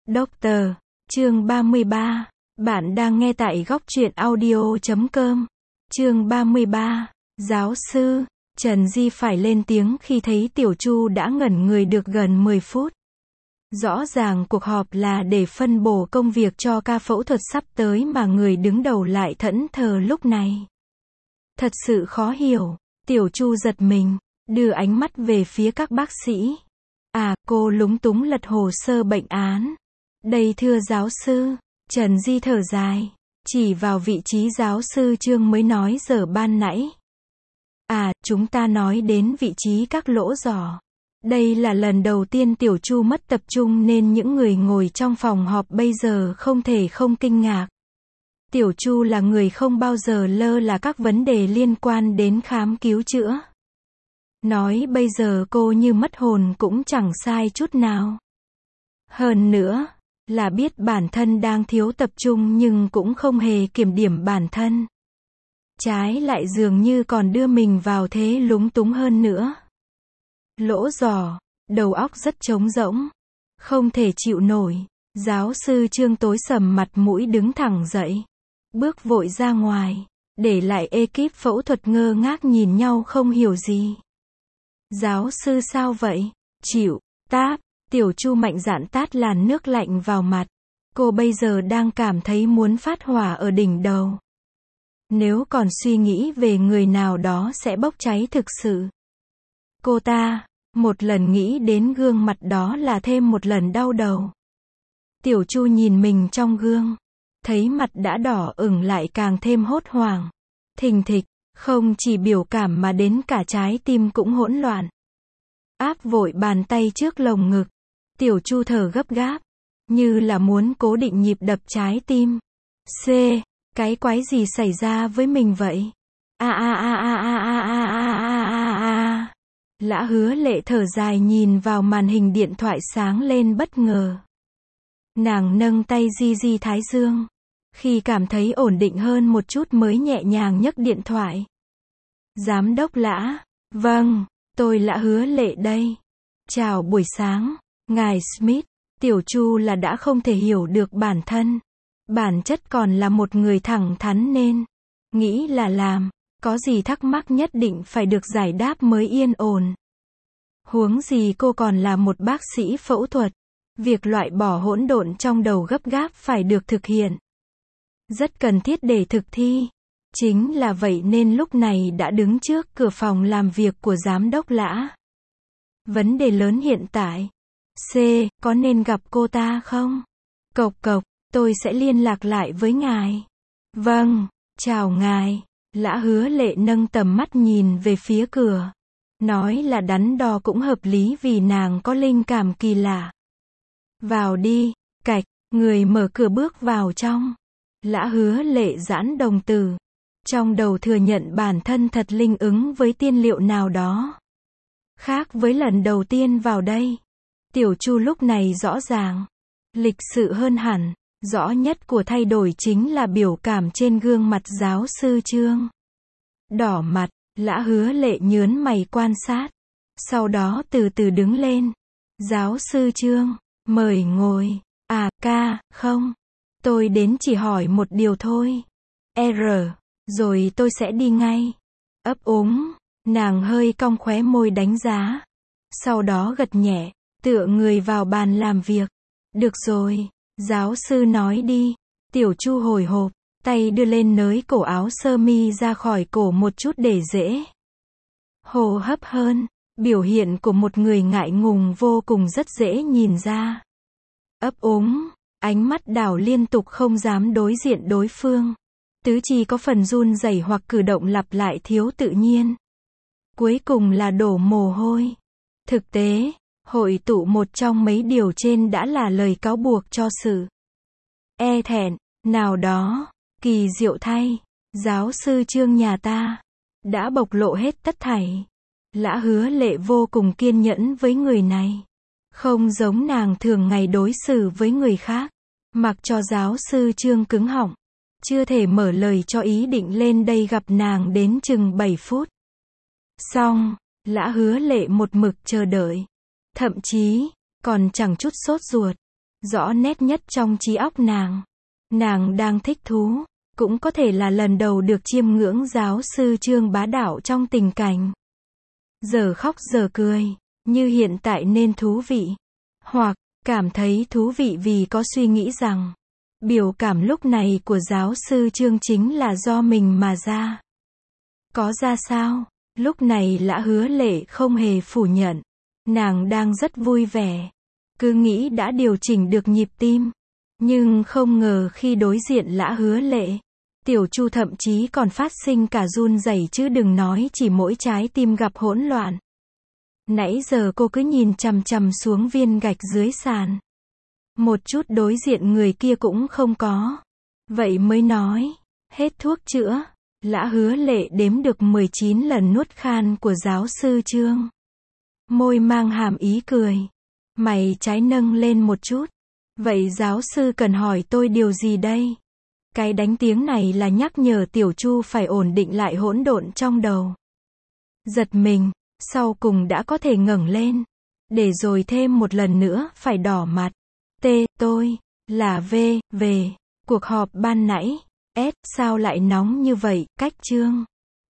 Doctor, chương 33, bạn đang nghe tại góc truyện audio.com. Chương 33, giáo sư, Trần Di phải lên tiếng khi thấy Tiểu Chu đã ngẩn người được gần 10 phút. Rõ ràng cuộc họp là để phân bổ công việc cho ca phẫu thuật sắp tới mà người đứng đầu lại thẫn thờ lúc này. Thật sự khó hiểu, Tiểu Chu giật mình, đưa ánh mắt về phía các bác sĩ. Cô lúng túng lật hồ sơ bệnh án. Đây thưa giáo sư, Trần Di thở dài, chỉ vào vị trí giáo sư Trương mới nói giờ ban nãy. Chúng ta nói đến vị trí các lỗ giỏ. Đây là lần đầu tiên Tiểu Chu mất tập trung nên những người ngồi trong phòng họp bây giờ không thể không kinh ngạc. Tiểu Chu là người không bao giờ lơ là các vấn đề liên quan đến khám cứu chữa. Nói bây giờ cô như mất hồn cũng chẳng sai chút nào. Hơn nữa, là biết bản thân đang thiếu tập trung nhưng cũng không hề kiểm điểm bản thân. Trái lại dường như còn đưa mình vào thế lúng túng hơn nữa. Lỗ giỏ, đầu óc rất trống rỗng. Không thể chịu nổi. Giáo sư Trương tối sầm mặt mũi đứng thẳng dậy. Bước vội ra ngoài, để lại ekip phẫu thuật ngơ ngác nhìn nhau không hiểu gì. Giáo sư sao vậy? Chịu, táp. Tiểu Chu mạnh dạn tát làn nước lạnh vào mặt. Cô bây giờ đang cảm thấy muốn phát hỏa ở đỉnh đầu. Nếu còn suy nghĩ về người nào đó sẽ bốc cháy thực sự. Cô ta, một lần nghĩ đến gương mặt đó là thêm một lần đau đầu. Tiểu Chu nhìn mình trong gương. Thấy mặt đã đỏ ửng lại càng thêm hốt hoảng. Thình thịch, không chỉ biểu cảm mà đến cả trái tim cũng hỗn loạn. Áp vội bàn tay trước lồng ngực. Tiểu Chu thở gấp gáp, như là muốn cố định nhịp đập trái tim. Cái quái gì xảy ra với mình vậy? Lã Hứa Lệ thở dài nhìn vào màn hình điện thoại sáng lên bất ngờ. Nàng nâng tay di thái dương. Khi cảm thấy ổn định hơn một chút mới nhẹ nhàng nhấc điện thoại. Giám đốc Lã. Vâng, tôi Lã Hứa Lệ đây. Chào buổi sáng, ngài Smith. Tiểu Chu là đã không thể hiểu được bản thân. Bản chất còn là một người thẳng thắn nên nghĩ là làm, có gì thắc mắc nhất định phải được giải đáp mới yên ổn. Huống gì cô còn là một bác sĩ phẫu thuật. Việc loại bỏ hỗn độn trong đầu gấp gáp phải được thực hiện. Rất cần thiết để thực thi. Chính là vậy nên lúc này đã đứng trước cửa phòng làm việc của giám đốc Lã. Vấn đề lớn hiện tại. Có nên gặp cô ta không? Cộc, tôi sẽ liên lạc lại với ngài. Vâng, chào ngài. Lã Hứa Lệ nâng tầm mắt nhìn về phía cửa. Nói là đắn đo cũng hợp lý vì nàng có linh cảm kỳ lạ. Vào đi, cạch, người mở cửa bước vào trong. Lã Hứa Lệ giãn đồng tử. Trong đầu thừa nhận bản thân thật linh ứng với tiên liệu nào đó. Khác với lần đầu tiên vào đây. Tiểu Chu lúc này rõ ràng. Lịch sự hơn hẳn. Rõ nhất của thay đổi chính là biểu cảm trên gương mặt giáo sư Trương. Đỏ mặt, Lã Hứa Lệ nhớn mày quan sát. Sau đó từ từ đứng lên. Giáo sư Trương, mời ngồi. Không. Tôi đến chỉ hỏi một điều thôi. Rồi tôi sẽ đi ngay. Ấp úng, nàng hơi cong khóe môi đánh giá. Sau đó gật nhẹ, tựa người vào bàn làm việc. Được rồi, giáo sư nói đi. Tiểu Chu hồi hộp, tay đưa lên nới cổ áo sơ mi ra khỏi cổ một chút để dễ hô hấp hơn. Biểu hiện của một người ngại ngùng vô cùng rất dễ nhìn ra. Ấp úng, ánh mắt đảo liên tục không dám đối diện đối phương. Tứ chi có phần run rẩy hoặc cử động lặp lại thiếu tự nhiên. Cuối cùng là đổ mồ hôi. Thực tế, hội tụ một trong mấy điều trên đã là lời cáo buộc cho sự thẹn nào đó. Kỳ diệu thay, giáo sư Trương nhà ta đã bộc lộ hết tất thảy. Lã Hứa Lệ vô cùng kiên nhẫn với người này. Không giống nàng thường ngày đối xử với người khác. Mặc cho giáo sư Trương cứng họng. Chưa thể mở lời cho ý định lên đây gặp nàng đến chừng 7 phút. Xong, Lã Hứa Lệ một mực chờ đợi. Thậm chí, còn chẳng chút sốt ruột. rõ nét nhất trong trí óc nàng. Nàng đang thích thú, cũng có thể là lần đầu được chiêm ngưỡng giáo sư Trương bá đạo trong tình cảnh giờ khóc giờ cười, như hiện tại nên thú vị. Hoặc, cảm thấy thú vị vì có suy nghĩ rằng, biểu cảm lúc này của giáo sư Trương chính là do mình mà ra. Có ra sao? Lúc này Lã Hứa Lệ không hề phủ nhận. Nàng đang rất vui vẻ. Cứ nghĩ đã điều chỉnh được nhịp tim. Nhưng không ngờ khi đối diện Lã Hứa Lệ, Tiểu Chu thậm chí còn phát sinh cả run rẩy chứ đừng nói chỉ mỗi trái tim gặp hỗn loạn. Nãy giờ cô cứ nhìn chằm chằm xuống viên gạch dưới sàn. Một chút đối diện người kia cũng không có. Vậy mới nói, hết thuốc chữa. Lã Hứa Lệ đếm được 19 lần nuốt khan của giáo sư Trương. Môi mang hàm ý cười. Mày trái nâng lên một chút. Vậy giáo sư cần hỏi tôi điều gì đây? Cái đánh tiếng này là nhắc nhở Tiểu Chu phải ổn định lại hỗn độn trong đầu. Giật mình, sau cùng đã có thể ngẩng lên. Để rồi thêm một lần nữa phải đỏ mặt. Tôi, là về, cuộc họp ban nãy. Sao lại nóng như vậy, cách Trương?